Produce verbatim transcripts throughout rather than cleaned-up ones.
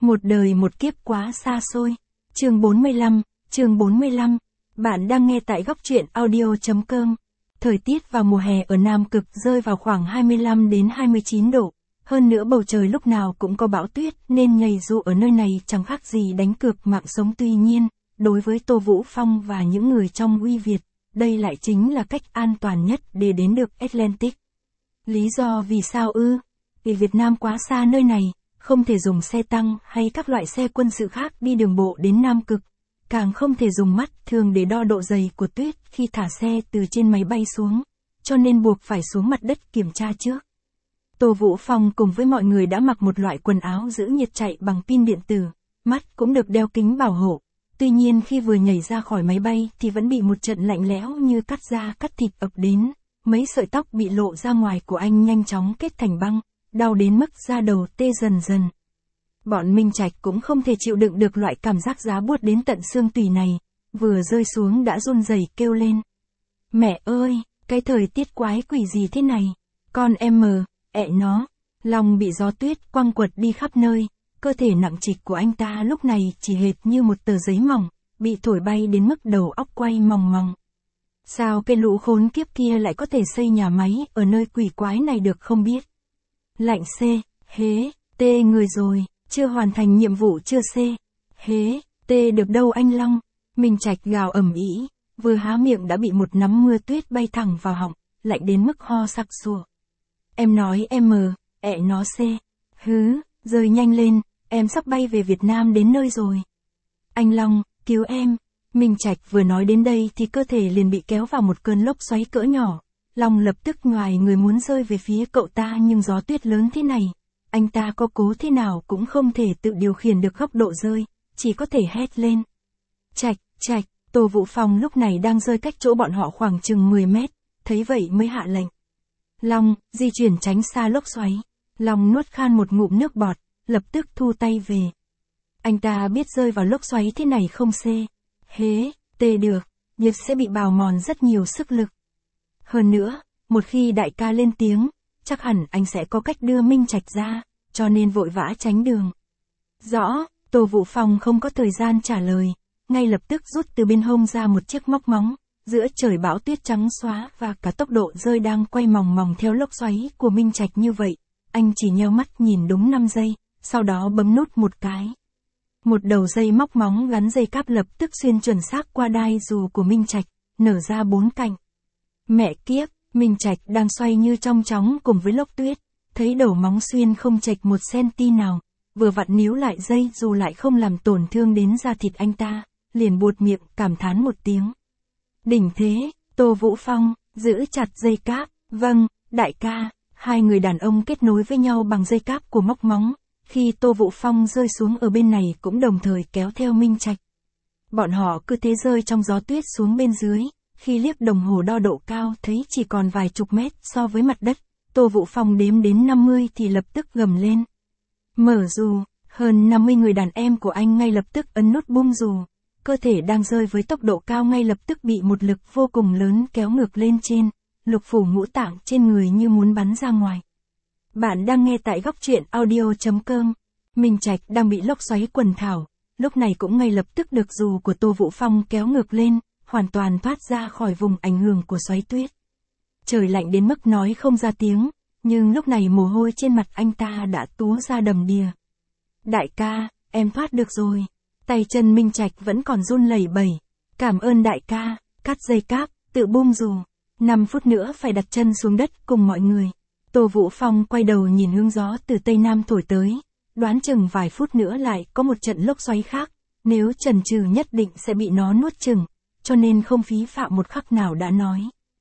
Một đời một kiếp quá xa xôi. Chương bốn mươi lăm, chương bốn mươi lăm. Bạn đang nghe tại góc truyện audio chấm com. Thời tiết vào mùa hè ở Nam Cực rơi vào khoảng hai mươi lăm đến hai mươi chín độ. Hơn nữa bầu trời lúc nào cũng có bão tuyết nên nhảy dù ở nơi này chẳng khác gì đánh cược mạng sống. Tuy nhiên, đối với Tô Vũ Phong và những người trong Uy Việt, đây lại chính là cách an toàn nhất để đến được Atlantic. Lý do vì sao ư? Vì Việt Nam quá xa nơi này, không thể dùng xe tăng hay các loại xe quân sự khác đi đường bộ đến Nam Cực, càng không thể dùng mắt thường để đo độ dày của tuyết khi thả xe từ trên máy bay xuống, cho nên buộc phải xuống mặt đất kiểm tra trước. Tô Vũ Phong cùng với mọi người đã mặc một loại quần áo giữ nhiệt chạy bằng pin điện tử, mắt cũng được đeo kính bảo hộ. Tuy nhiên khi vừa nhảy ra khỏi máy bay thì vẫn bị một trận lạnh lẽo như cắt da cắt thịt ập đến, mấy sợi tóc bị lộ ra ngoài của anh nhanh chóng kết thành băng, đau đến mức da đầu tê dần dần. Bọn Minh Trạch cũng không thể chịu đựng được loại cảm giác giá buốt đến tận xương tủy này, vừa rơi xuống đã run rẩy kêu lên. Mẹ ơi, cái thời tiết quái quỷ gì thế này, con em mờ, ẹ nó, lòng bị gió tuyết quăng quật đi khắp nơi, cơ thể nặng trịch của anh ta lúc này chỉ hệt như một tờ giấy mỏng, bị thổi bay đến mức đầu óc quay mòng mòng. Sao cái lũ khốn kiếp kia lại có thể xây nhà máy ở nơi quỷ quái này được không biết? Lạnh C, hế, tê người rồi, chưa hoàn thành nhiệm vụ chưa C, hế, tê được đâu anh Long. Minh Trạch gào ầm ĩ, vừa há miệng đã bị một nắm mưa tuyết bay thẳng vào họng, lạnh đến mức ho sặc sụa. Em nói em mờ, ẹ nó C, hứ, rời nhanh lên, em sắp bay về Việt Nam đến nơi rồi. Anh Long, cứu em. Minh Trạch vừa nói đến đây thì cơ thể liền bị kéo vào một cơn lốc xoáy cỡ nhỏ. Long lập tức ngoài người muốn rơi về phía cậu ta nhưng gió tuyết lớn thế này, anh ta có cố thế nào cũng không thể tự điều khiển được góc độ rơi, chỉ có thể hét lên. Trạch, Trạch, Tô Vũ Phong lúc này đang rơi cách chỗ bọn họ khoảng chừng mười mét, thấy vậy mới hạ lệnh. Long, di chuyển tránh xa lốc xoáy. Long nuốt khan một ngụm nước bọt, lập tức thu tay về. Anh ta biết rơi vào lốc xoáy thế này không C, hế, tê được, nhiệt sẽ bị bào mòn rất nhiều sức lực. Hơn nữa, một khi đại ca lên tiếng, chắc hẳn anh sẽ có cách đưa Minh Trạch ra, cho nên vội vã tránh đường. Rõ, Tô Vũ Phong không có thời gian trả lời, ngay lập tức rút từ bên hông ra một chiếc móc móng, giữa trời bão tuyết trắng xóa và cả tốc độ rơi đang quay mòng mòng theo lốc xoáy của Minh Trạch như vậy, anh chỉ nheo mắt nhìn đúng năm giây, sau đó bấm nút một cái. Một đầu dây móc móng gắn dây cáp lập tức xuyên chuẩn xác qua đai dù của Minh Trạch, nở ra bốn cạnh. Mẹ kiếp, Minh Trạch đang xoay như trong chóng cùng với lốc tuyết, thấy đầu móng xuyên không chệch một centi nào, vừa vặn níu lại dây dù lại không làm tổn thương đến da thịt anh ta, liền buột miệng cảm thán một tiếng. Đỉnh thế, Tô Vũ Phong, giữ chặt dây cáp, vâng, đại ca, hai người đàn ông kết nối với nhau bằng dây cáp của móc móng, khi Tô Vũ Phong rơi xuống ở bên này cũng đồng thời kéo theo Minh Trạch. Bọn họ cứ thế rơi trong gió tuyết xuống bên dưới. Khi liếc đồng hồ đo độ cao thấy chỉ còn vài chục mét so với mặt đất, Tô Vũ Phong đếm đến năm mươi thì lập tức gầm lên. Mở dù, hơn năm mươi người đàn em của anh ngay lập tức ấn nút bung dù, cơ thể đang rơi với tốc độ cao ngay lập tức bị một lực vô cùng lớn kéo ngược lên trên, lục phủ ngũ tạng trên người như muốn bắn ra ngoài. Bạn đang nghe tại góc truyện audio chấm com. Minh Trạch đang bị lốc xoáy quần thảo, lúc này cũng ngay lập tức được dù của Tô Vũ Phong kéo ngược lên, hoàn toàn thoát ra khỏi vùng ảnh hưởng của xoáy tuyết. Trời lạnh đến mức nói không ra tiếng, nhưng lúc này mồ hôi trên mặt anh ta đã túa ra đầm đìa. Đại ca, em thoát được rồi. Tay chân Minh Trạch vẫn còn run lẩy bẩy. Cảm ơn đại ca, cắt dây cáp, tự bung dù. năm phút nữa phải đặt chân xuống đất cùng mọi người. Tô Vũ Phong quay đầu nhìn hướng gió từ Tây Nam thổi tới, đoán chừng vài phút nữa lại có một trận lốc xoáy khác, nếu chần chừ nhất định sẽ bị nó nuốt chửng. Cho nên không phí phạm một khắc nào đã nói.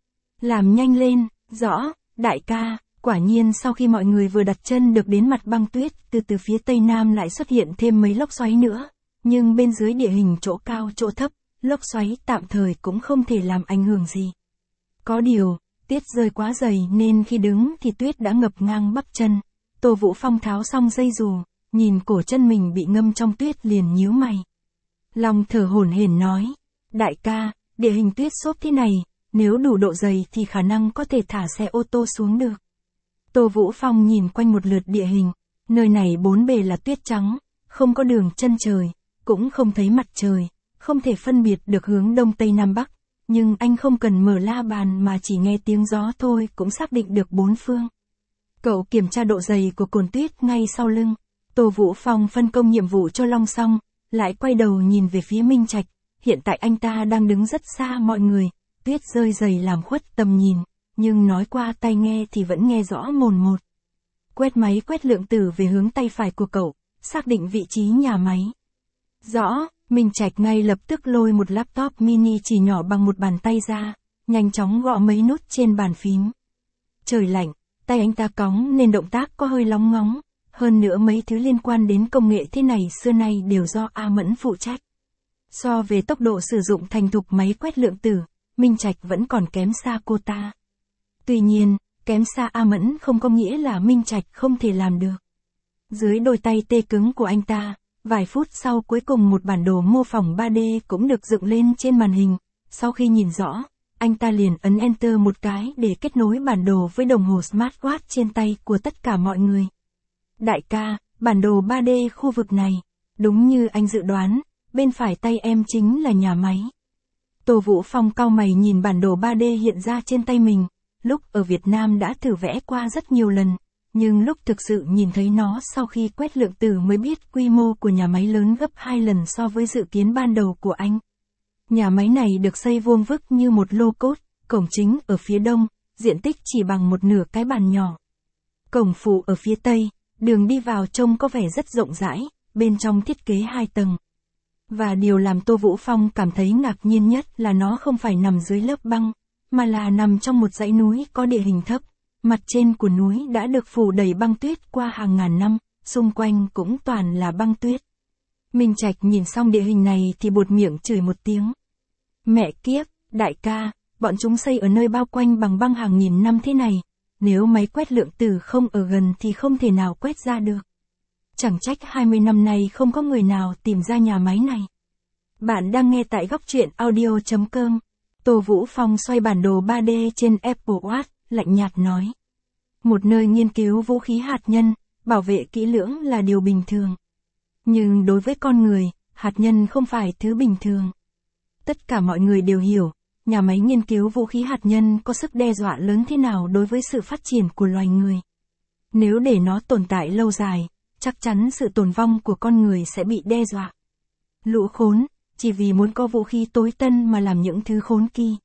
Làm nhanh lên, rõ, đại ca, quả nhiên sau khi mọi người vừa đặt chân được đến mặt băng tuyết, từ từ phía Tây Nam lại xuất hiện thêm mấy lốc xoáy nữa, nhưng bên dưới địa hình chỗ cao chỗ thấp, lốc xoáy tạm thời cũng không thể làm ảnh hưởng gì. Có điều, tuyết rơi quá dày nên khi đứng thì tuyết đã ngập ngang bắp chân. Tô Vũ Phong tháo xong dây dù, nhìn cổ chân mình bị ngâm trong tuyết liền nhíu mày. Long thở hổn hển nói. Đại ca, địa hình tuyết xốp thế này, nếu đủ độ dày thì khả năng có thể thả xe ô tô xuống được. Tô Vũ Phong nhìn quanh một lượt địa hình, nơi này bốn bề là tuyết trắng, không có đường chân trời, cũng không thấy mặt trời, không thể phân biệt được hướng đông tây nam bắc, nhưng anh không cần mở la bàn mà chỉ nghe tiếng gió thôi cũng xác định được bốn phương. Cậu kiểm tra độ dày của cồn tuyết ngay sau lưng. Tô Vũ Phong phân công nhiệm vụ cho Long xong, lại quay đầu nhìn về phía Minh Trạch. Hiện tại anh ta đang đứng rất xa mọi người, tuyết rơi dày làm khuất tầm nhìn, nhưng nói qua tai nghe thì vẫn nghe rõ mồn một. Quét máy quét lượng tử về hướng tay phải của cậu, xác định vị trí nhà máy. Rõ, Minh Trạch ngay lập tức lôi một laptop mini chỉ nhỏ bằng một bàn tay ra, nhanh chóng gõ mấy nút trên bàn phím. Trời lạnh, tay anh ta cóng nên động tác có hơi lóng ngóng, hơn nữa mấy thứ liên quan đến công nghệ thế này xưa nay đều do A Mẫn phụ trách. So về tốc độ sử dụng thành thục máy quét lượng tử, Minh Trạch vẫn còn kém xa cô ta. Tuy nhiên, kém xa A Mẫn không có nghĩa là Minh Trạch không thể làm được. Dưới đôi tay tê cứng của anh ta, vài phút sau cuối cùng một bản đồ mô phỏng ba D cũng được dựng lên trên màn hình. Sau khi nhìn rõ, anh ta liền ấn Enter một cái để kết nối bản đồ với đồng hồ smartwatch trên tay của tất cả mọi người. Đại ca, bản đồ ba D khu vực này, đúng như anh dự đoán, bên phải tay em chính là nhà máy. Tô Vũ Phong cau mày nhìn bản đồ ba D hiện ra trên tay mình, lúc ở Việt Nam đã thử vẽ qua rất nhiều lần, nhưng lúc thực sự nhìn thấy nó sau khi quét lượng tử mới biết quy mô của nhà máy lớn gấp hai lần so với dự kiến ban đầu của anh. Nhà máy này được xây vuông vức như một lô cốt, cổng chính ở phía đông, diện tích chỉ bằng một nửa cái bàn nhỏ. Cổng phụ ở phía tây, đường đi vào trông có vẻ rất rộng rãi, bên trong thiết kế hai tầng. Và điều làm Tô Vũ Phong cảm thấy ngạc nhiên nhất là nó không phải nằm dưới lớp băng, mà là nằm trong một dãy núi có địa hình thấp. Mặt trên của núi đã được phủ đầy băng tuyết qua hàng ngàn năm, xung quanh cũng toàn là băng tuyết. Minh Trạch nhìn xong địa hình này thì buột miệng chửi một tiếng. Mẹ kiếp, đại ca, bọn chúng xây ở nơi bao quanh bằng băng hàng nghìn năm thế này, nếu máy quét lượng tử không ở gần thì không thể nào quét ra được. Chẳng trách hai mươi năm nay không có người nào tìm ra nhà máy này. Bạn đang nghe tại góc truyện audio chấm com. Tô Vũ Phong xoay bản đồ ba D trên Apple Watch, lạnh nhạt nói. Một nơi nghiên cứu vũ khí hạt nhân, bảo vệ kỹ lưỡng là điều bình thường. Nhưng đối với con người, hạt nhân không phải thứ bình thường. Tất cả mọi người đều hiểu, nhà máy nghiên cứu vũ khí hạt nhân có sức đe dọa lớn thế nào đối với sự phát triển của loài người. Nếu để nó tồn tại lâu dài, chắc chắn sự tồn vong của con người sẽ bị đe dọa. Lũ khốn, chỉ vì muốn có vũ khí tối tân mà làm những thứ khốn kỳ.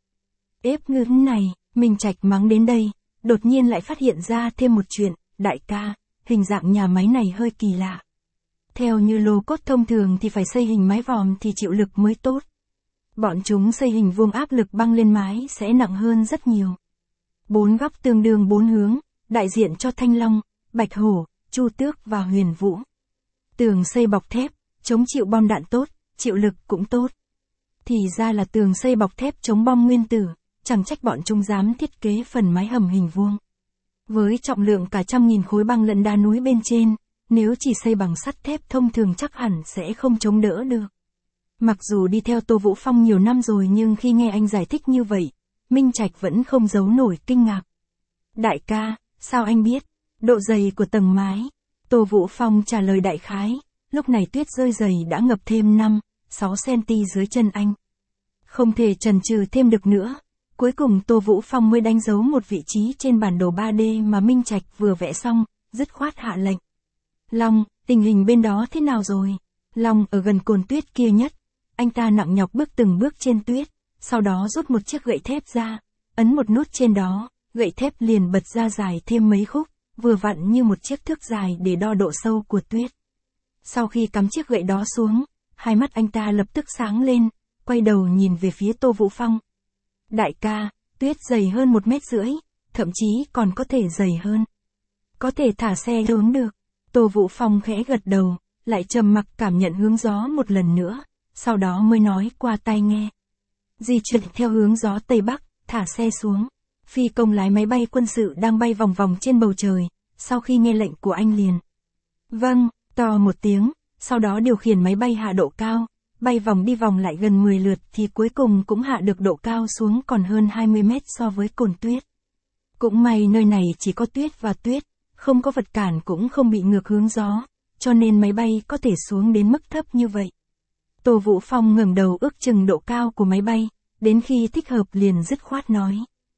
Ép ngưỡng này, Minh Trạch mắng đến đây, đột nhiên lại phát hiện ra thêm một chuyện, đại ca, hình dạng nhà máy này hơi kỳ lạ. Theo như lô cốt thông thường thì phải xây hình mái vòm thì chịu lực mới tốt. Bọn chúng xây hình vuông áp lực băng lên mái sẽ nặng hơn rất nhiều. Bốn góc tương đương bốn hướng, đại diện cho Thanh Long, Bạch Hổ, Chu Tước và Huyền Vũ. Tường xây bọc thép, chống chịu bom đạn tốt, chịu lực cũng tốt. Thì ra là tường xây bọc thép chống bom nguyên tử, chẳng trách bọn chúng dám thiết kế phần mái hầm hình vuông. Với trọng lượng cả trăm nghìn khối băng lẫn đá núi bên trên, nếu chỉ xây bằng sắt thép thông thường chắc hẳn sẽ không chống đỡ được. Mặc dù đi theo Tô Vũ Phong nhiều năm rồi nhưng khi nghe anh giải thích như vậy, Minh Trạch vẫn không giấu nổi kinh ngạc. Đại ca, sao anh biết? Độ dày của tầng mái. Tô Vũ Phong trả lời đại khái, lúc này tuyết rơi dày đã ngập thêm năm, sáu xăng-ti-mét dưới chân anh. Không thể chần chừ thêm được nữa. Cuối cùng Tô Vũ Phong mới đánh dấu một vị trí trên bản đồ ba D mà Minh Trạch vừa vẽ xong, dứt khoát hạ lệnh. Long, tình hình bên đó thế nào rồi? Long ở gần cồn tuyết kia nhất. Anh ta nặng nhọc bước từng bước trên tuyết, sau đó rút một chiếc gậy thép ra, ấn một nút trên đó, gậy thép liền bật ra dài thêm mấy khúc, vừa vặn như một chiếc thước dài để đo độ sâu của tuyết. Sau khi cắm chiếc gậy đó xuống, hai mắt anh ta lập tức sáng lên, quay đầu nhìn về phía Tô Vũ Phong. Đại ca, tuyết dày hơn một mét rưỡi, thậm chí còn có thể dày hơn. Có thể thả xe xuống được. Tô Vũ Phong khẽ gật đầu, lại trầm mặc cảm nhận hướng gió một lần nữa, sau đó mới nói qua tai nghe. Di chuyển theo hướng gió Tây Bắc, thả xe xuống. Phi công lái máy bay quân sự đang bay vòng vòng trên bầu trời, sau khi nghe lệnh của anh liền. Vâng, to một tiếng, sau đó điều khiển máy bay hạ độ cao, bay vòng đi vòng lại gần mười lượt thì cuối cùng cũng hạ được độ cao xuống còn hơn hai mươi mét so với cồn tuyết. Cũng may nơi này chỉ có tuyết và tuyết, không có vật cản cũng không bị ngược hướng gió, cho nên máy bay có thể xuống đến mức thấp như vậy. Tô Vũ Phong ngẩng đầu ước chừng độ cao của máy bay, đến khi thích hợp liền dứt khoát nói.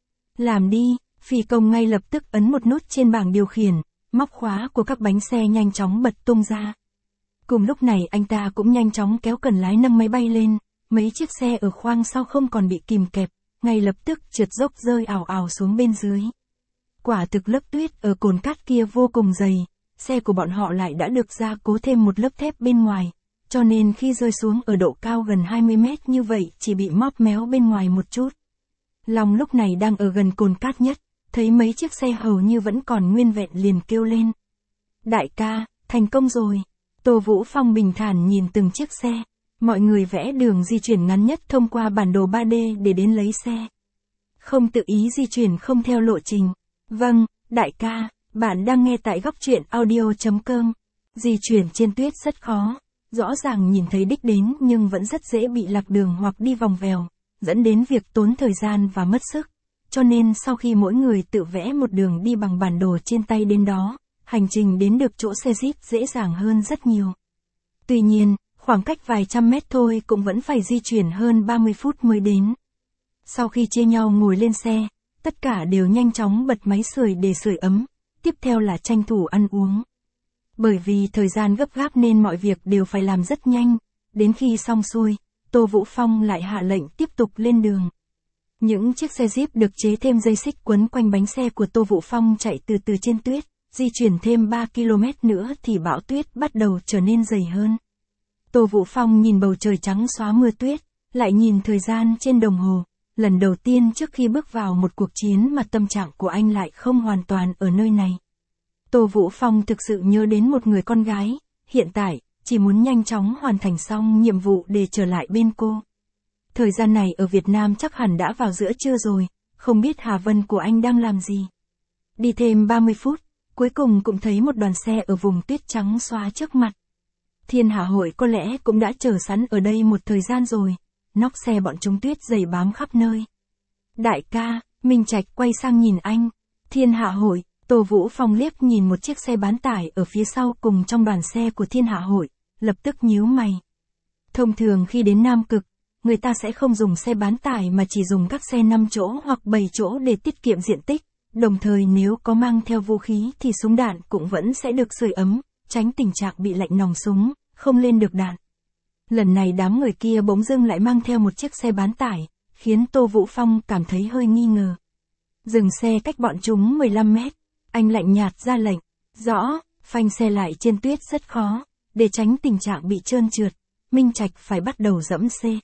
Làm đi, phi công ngay lập tức ấn một nút trên bảng điều khiển, móc khóa của các bánh xe nhanh chóng bật tung ra. Cùng lúc này anh ta cũng nhanh chóng kéo cần lái nâng máy bay lên, mấy chiếc xe ở khoang sau không còn bị kìm kẹp, ngay lập tức trượt dốc rơi ào ào xuống bên dưới. Quả thực lớp tuyết ở cồn cát kia vô cùng dày, xe của bọn họ lại đã được gia cố thêm một lớp thép bên ngoài, cho nên khi rơi xuống ở độ cao gần hai mươi mét như vậy chỉ bị móp méo bên ngoài một chút. Long lúc này đang ở gần cồn cát nhất, thấy mấy chiếc xe hầu như vẫn còn nguyên vẹn liền kêu lên. Đại ca, thành công rồi. Tô Vũ Phong bình thản nhìn từng chiếc xe, mọi người vẽ đường di chuyển ngắn nhất thông qua bản đồ ba D để đến lấy xe. Không tự ý di chuyển không theo lộ trình. Vâng, đại ca, bạn đang nghe tại góc truyện audio chấm com. Di chuyển trên tuyết rất khó, rõ ràng nhìn thấy đích đến nhưng vẫn rất dễ bị lạc đường hoặc đi vòng vèo, dẫn đến việc tốn thời gian và mất sức. Cho nên sau khi mỗi người tự vẽ một đường đi bằng bản đồ trên tay đến đó, hành trình đến được chỗ xe jeep dễ dàng hơn rất nhiều. Tuy nhiên, khoảng cách vài trăm mét thôi cũng vẫn phải di chuyển hơn ba mươi phút mới đến. Sau khi chia nhau ngồi lên xe, tất cả đều nhanh chóng bật máy sưởi để sưởi ấm, tiếp theo là tranh thủ ăn uống. Bởi vì thời gian gấp gáp nên mọi việc đều phải làm rất nhanh, đến khi xong xuôi, Tô Vũ Phong lại hạ lệnh tiếp tục lên đường. Những chiếc xe jeep được chế thêm dây xích quấn quanh bánh xe của Tô Vũ Phong chạy từ từ trên tuyết, di chuyển thêm ba ki lô mét nữa thì bão tuyết bắt đầu trở nên dày hơn. Tô Vũ Phong nhìn bầu trời trắng xóa mưa tuyết, lại nhìn thời gian trên đồng hồ, lần đầu tiên trước khi bước vào một cuộc chiến mà tâm trạng của anh lại không hoàn toàn ở nơi này. Tô Vũ Phong thực sự nhớ đến một người con gái, hiện tại, chỉ muốn nhanh chóng hoàn thành xong nhiệm vụ để trở lại bên cô. Thời gian này ở Việt Nam chắc hẳn đã vào giữa trưa rồi, không biết Hà Vân của anh đang làm gì. Đi thêm ba mươi phút, cuối cùng cũng thấy một đoàn xe ở vùng tuyết trắng xóa trước mặt. Thiên Hạ Hội có lẽ cũng đã chờ sẵn ở đây một thời gian rồi, nóc xe bọn chúng tuyết dày bám khắp nơi. Đại ca, Minh Trạch quay sang nhìn anh. Thiên Hạ Hội, Tô Vũ Phong liếc nhìn một chiếc xe bán tải ở phía sau cùng trong đoàn xe của Thiên Hạ Hội, lập tức nhíu mày. Thông thường khi đến Nam Cực, người ta sẽ không dùng xe bán tải mà chỉ dùng các xe năm chỗ hoặc bảy chỗ để tiết kiệm diện tích, đồng thời nếu có mang theo vũ khí thì súng đạn cũng vẫn sẽ được sưởi ấm, tránh tình trạng bị lạnh nòng súng, không lên được đạn. Lần này đám người kia bỗng dưng lại mang theo một chiếc xe bán tải, khiến Tô Vũ Phong cảm thấy hơi nghi ngờ. Dừng xe cách bọn chúng mười lăm mét, anh lạnh nhạt ra lệnh, rõ, phanh xe lại trên tuyết rất khó, để tránh tình trạng bị trơn trượt, Minh Trạch phải bắt đầu dẫm xe.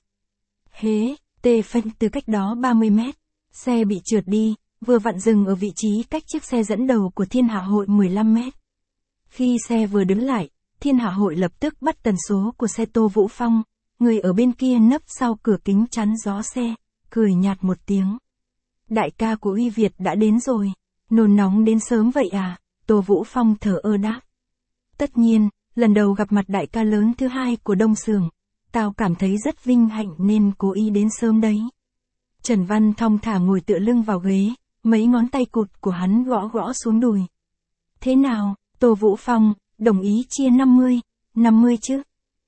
Hế, tê phanh từ cách đó ba mươi mét, xe bị trượt đi, vừa vặn dừng ở vị trí cách chiếc xe dẫn đầu của Thiên Hạ Hội mười lăm mét. Khi xe vừa đứng lại, Thiên Hạ Hội lập tức bắt tần số của xe Tô Vũ Phong, người ở bên kia nấp sau cửa kính chắn gió xe, cười nhạt một tiếng. Đại ca của Uy Việt đã đến rồi, nôn nóng đến sớm vậy à, Tô Vũ Phong thở ơ đáp. Tất nhiên, lần đầu gặp mặt đại ca lớn thứ hai của Đông Sường, tao cảm thấy rất vinh hạnh nên cố ý đến sớm đấy. Trần Văn thong thả ngồi tựa lưng vào ghế, mấy ngón tay cụt của hắn gõ gõ xuống đùi. Thế nào, Tô Vũ Phong, đồng ý chia năm mươi, năm mươi chứ?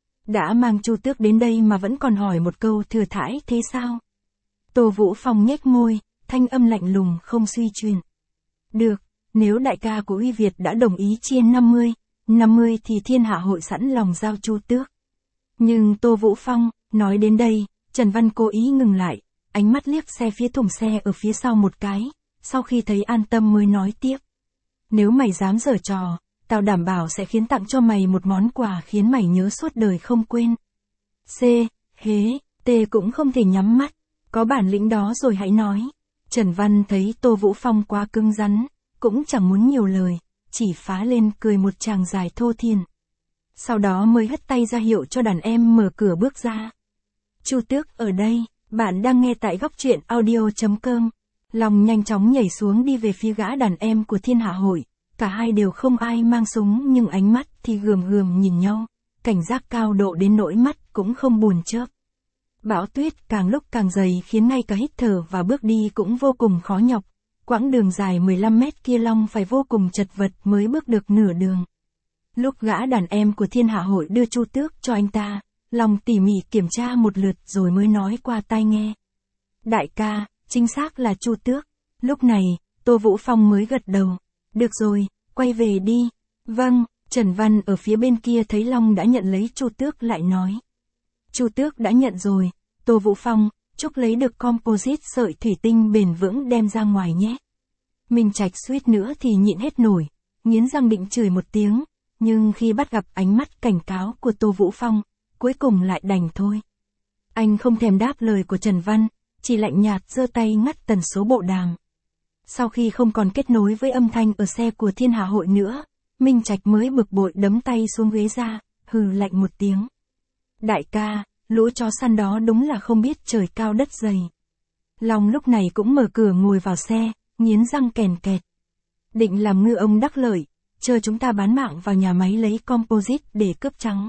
Đã mang Chu Tước đến đây mà vẫn còn hỏi một câu thừa thãi thế sao? Tô Vũ Phong nhếch môi, thanh âm lạnh lùng không suy chuyển. Được, nếu đại ca của Uy Việt đã đồng ý chia năm mươi, năm mươi thì Thiên Hạ Hội sẵn lòng giao Chu Tước. Nhưng Tô Vũ Phong, nói đến đây, Trần Văn cố ý ngừng lại, ánh mắt liếc xe phía thùng xe ở phía sau một cái, sau khi thấy an tâm mới nói tiếp. Nếu mày dám giở trò, tao đảm bảo sẽ khiến tặng cho mày một món quà khiến mày nhớ suốt đời không quên. C, hế, T cũng không thể nhắm mắt, có bản lĩnh đó rồi hãy nói. Trần Văn thấy Tô Vũ Phong quá cứng rắn, cũng chẳng muốn nhiều lời, chỉ phá lên cười một tràng dài thô thiển. Sau đó mới hất tay ra hiệu cho đàn em mở cửa bước ra. Chu Tước ở đây, bạn đang nghe tại góc truyện audio chấm com. Long nhanh chóng nhảy xuống đi về phía gã đàn em của Thiên Hạ Hội, cả hai đều không ai mang súng nhưng ánh mắt thì gườm gườm nhìn nhau, cảnh giác cao độ đến nỗi mắt cũng không buồn chớp. Bão tuyết càng lúc càng dày khiến ngay cả hít thở và bước đi cũng vô cùng khó nhọc, quãng đường dài mười lăm mét kia Long phải vô cùng chật vật mới bước được nửa đường. Lúc gã đàn em của Thiên Hạ Hội đưa Chu Tước cho anh ta, Long tỉ mỉ kiểm tra một lượt rồi mới nói qua tai nghe. Đại ca, chính xác là Chu Tước. Lúc này, Tô Vũ Phong mới gật đầu. Được rồi, quay về đi. Vâng, Trần Văn ở phía bên kia thấy Long đã nhận lấy Chu Tước lại nói. Chu Tước đã nhận rồi, Tô Vũ Phong, chúc lấy được composite sợi thủy tinh bền vững đem ra ngoài nhé. Minh Trạch suýt nữa thì nhịn hết nổi, nghiến răng định chửi một tiếng, nhưng khi bắt gặp ánh mắt cảnh cáo của Tô Vũ Phong, cuối cùng lại đành thôi. Anh không thèm đáp lời của Trần Văn, chỉ lạnh nhạt giơ tay ngắt tần số bộ đàm. Sau khi không còn kết nối với âm thanh ở xe của Thiên Hạ Hội nữa, Minh Trạch mới bực bội đấm tay xuống ghế ra, hừ lạnh một tiếng. Đại ca, lũ chó săn đó đúng là không biết trời cao đất dày. Long lúc này cũng mở cửa ngồi vào xe, nghiến răng kèn kẹt. Định làm ngư ông đắc lợi, chờ chúng ta bán mạng vào nhà máy lấy composite để cướp trắng.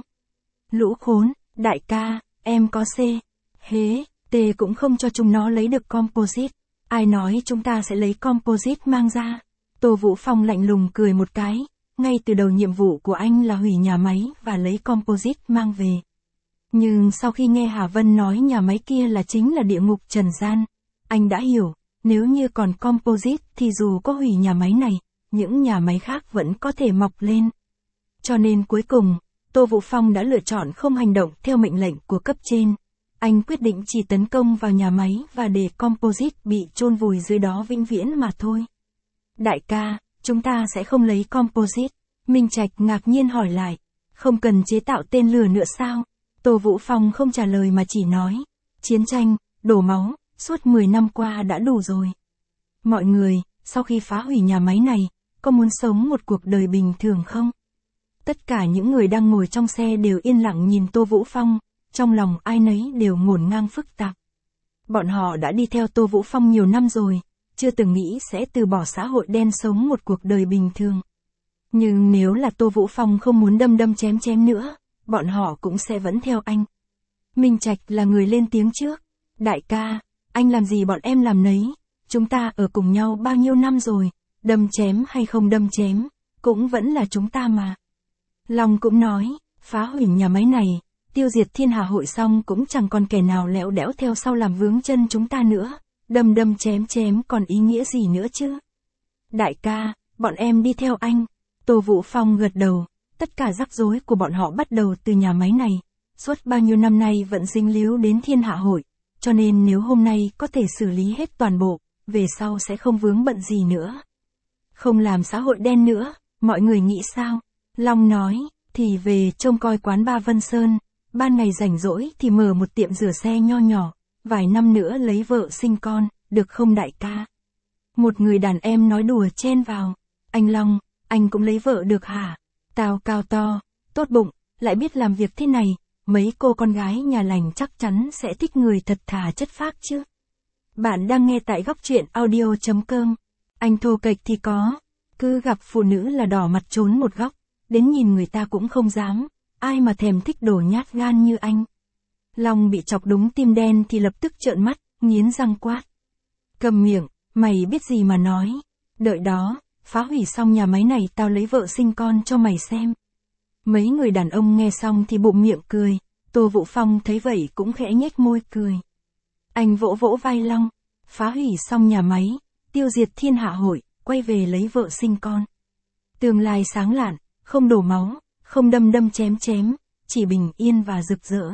Lũ khốn, đại ca, em có C, hế, T cũng không cho chúng nó lấy được composite. Ai nói chúng ta sẽ lấy composite mang ra? Tô Vũ Phong lạnh lùng cười một cái, ngay từ đầu nhiệm vụ của anh là hủy nhà máy và lấy composite mang về. Nhưng sau khi nghe Hà Vân nói nhà máy kia là chính là địa ngục trần gian, anh đã hiểu, nếu như còn composite thì dù có hủy nhà máy này, những nhà máy khác vẫn có thể mọc lên. Cho nên cuối cùng, Tô Vũ Phong đã lựa chọn không hành động theo mệnh lệnh của cấp trên. Anh quyết định chỉ tấn công vào nhà máy và để composite bị chôn vùi dưới đó vĩnh viễn mà thôi. Đại ca, chúng ta sẽ không lấy composite. Minh Trạch ngạc nhiên hỏi lại, không cần chế tạo tên lửa nữa sao? Tô Vũ Phong không trả lời mà chỉ nói, chiến tranh, đổ máu, suốt mười năm qua đã đủ rồi. Mọi người, sau khi phá hủy nhà máy này, có muốn sống một cuộc đời bình thường không? Tất cả những người đang ngồi trong xe đều yên lặng nhìn Tô Vũ Phong, trong lòng ai nấy đều ngổn ngang phức tạp. Bọn họ đã đi theo Tô Vũ Phong nhiều năm rồi, chưa từng nghĩ sẽ từ bỏ xã hội đen sống một cuộc đời bình thường. Nhưng nếu là Tô Vũ Phong không muốn đâm đâm chém chém nữa, bọn họ cũng sẽ vẫn theo anh. Minh Trạch là người lên tiếng trước. Đại ca, anh làm gì bọn em làm nấy, chúng ta ở cùng nhau bao nhiêu năm rồi, đâm chém hay không đâm chém, cũng vẫn là chúng ta mà. Long cũng nói, phá hủy nhà máy này, tiêu diệt Thiên Hạ Hội xong cũng chẳng còn kẻ nào lẽo đẽo theo sau làm vướng chân chúng ta nữa, đâm đâm chém chém còn ý nghĩa gì nữa chứ. Đại ca, bọn em đi theo anh. Tô Vũ Phong gật đầu, tất cả rắc rối của bọn họ bắt đầu từ nhà máy này, suốt bao nhiêu năm nay vẫn dính líu đến Thiên Hạ Hội, cho nên nếu hôm nay có thể xử lý hết toàn bộ, về sau sẽ không vướng bận gì nữa. Không làm xã hội đen nữa, mọi người nghĩ sao? Long nói, thì về trông coi quán ba Vân Sơn, ban ngày rảnh rỗi thì mở một tiệm rửa xe nho nhỏ, vài năm nữa lấy vợ sinh con, được không đại ca? Một người đàn em nói đùa chen vào, anh Long, anh cũng lấy vợ được hả? Tao cao to, tốt bụng, lại biết làm việc thế này, mấy cô con gái nhà lành chắc chắn sẽ thích người thật thà chất phác chứ. Bạn đang nghe tại góc truyện audio chấm com. Anh thô kệch thì có, cứ gặp phụ nữ là đỏ mặt trốn một góc, đến nhìn người ta cũng không dám, ai mà thèm thích đồ nhát gan như anh. Long bị chọc đúng tim đen thì lập tức trợn mắt, nghiến răng quát. Cầm miệng, mày biết gì mà nói, đợi đó, phá hủy xong nhà máy này tao lấy vợ sinh con cho mày xem. Mấy người đàn ông nghe xong thì bụng miệng cười, Tô Vũ Phong thấy vậy cũng khẽ nhếch môi cười. Anh vỗ vỗ vai Long, phá hủy xong nhà máy, tiêu diệt Thiên Hạ Hội, quay về lấy vợ sinh con. Tương lai sáng lạn, không đổ máu, không đâm đâm chém chém, chỉ bình yên và rực rỡ.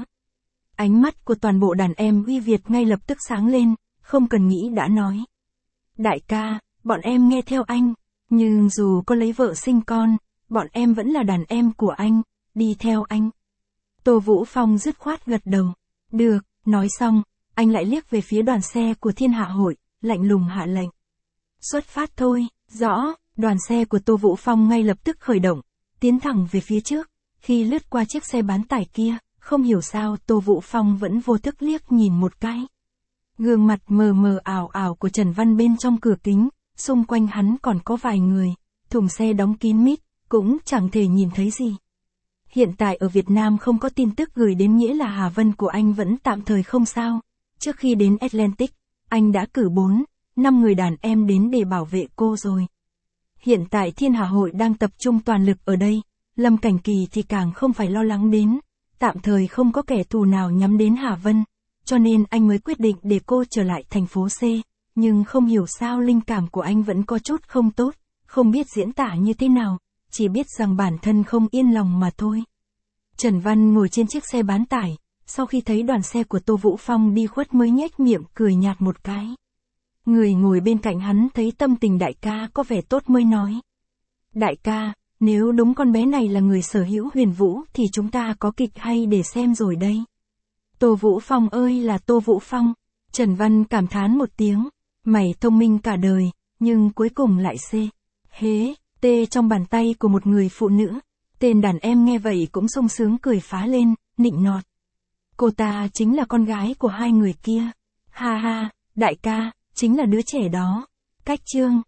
Ánh mắt của toàn bộ đàn em Huy Việt ngay lập tức sáng lên, không cần nghĩ đã nói. Đại ca, bọn em nghe theo anh, nhưng dù có lấy vợ sinh con, bọn em vẫn là đàn em của anh, đi theo anh. Tô Vũ Phong dứt khoát gật đầu. Được, nói xong, anh lại liếc về phía đoàn xe của Thiên Hạ Hội, lạnh lùng hạ lệnh. Xuất phát thôi, rõ, đoàn xe của Tô Vũ Phong ngay lập tức khởi động, tiến thẳng về phía trước. Khi lướt qua chiếc xe bán tải kia, không hiểu sao Tô Vũ Phong vẫn vô thức liếc nhìn một cái. Gương mặt mờ mờ ảo ảo của Trần Văn bên trong cửa kính, xung quanh hắn còn có vài người, thùng xe đóng kín mít, cũng chẳng thể nhìn thấy gì. Hiện tại ở Việt Nam không có tin tức gửi đến nghĩa là Hà Vân của anh vẫn tạm thời không sao. Trước khi đến Atlantic, anh đã cử bốn, năm người đàn em đến để bảo vệ cô rồi. Hiện tại Thiên Hạ Hội đang tập trung toàn lực ở đây, Lâm Cảnh Kỳ thì càng không phải lo lắng đến, tạm thời không có kẻ thù nào nhắm đến Hà Vân, cho nên anh mới quyết định để cô trở lại thành phố C, nhưng không hiểu sao linh cảm của anh vẫn có chút không tốt, không biết diễn tả như thế nào, chỉ biết rằng bản thân không yên lòng mà thôi. Trần Văn ngồi trên chiếc xe bán tải, sau khi thấy đoàn xe của Tô Vũ Phong đi khuất mới nhếch miệng cười nhạt một cái. Người ngồi bên cạnh hắn thấy tâm tình đại ca có vẻ tốt mới nói. Đại ca, nếu đúng con bé này là người sở hữu Huyền Vũ thì chúng ta có kịch hay để xem rồi đây. Tô Vũ Phong ơi là Tô Vũ Phong, Trần Văn cảm thán một tiếng, mày thông minh cả đời, nhưng cuối cùng lại C. Hế, tê trong bàn tay của một người phụ nữ. Tên đàn em nghe vậy cũng sung sướng cười phá lên, nịnh nọt. Cô ta chính là con gái của hai người kia. Ha ha, đại ca, chính là đứa trẻ đó. Cách chương.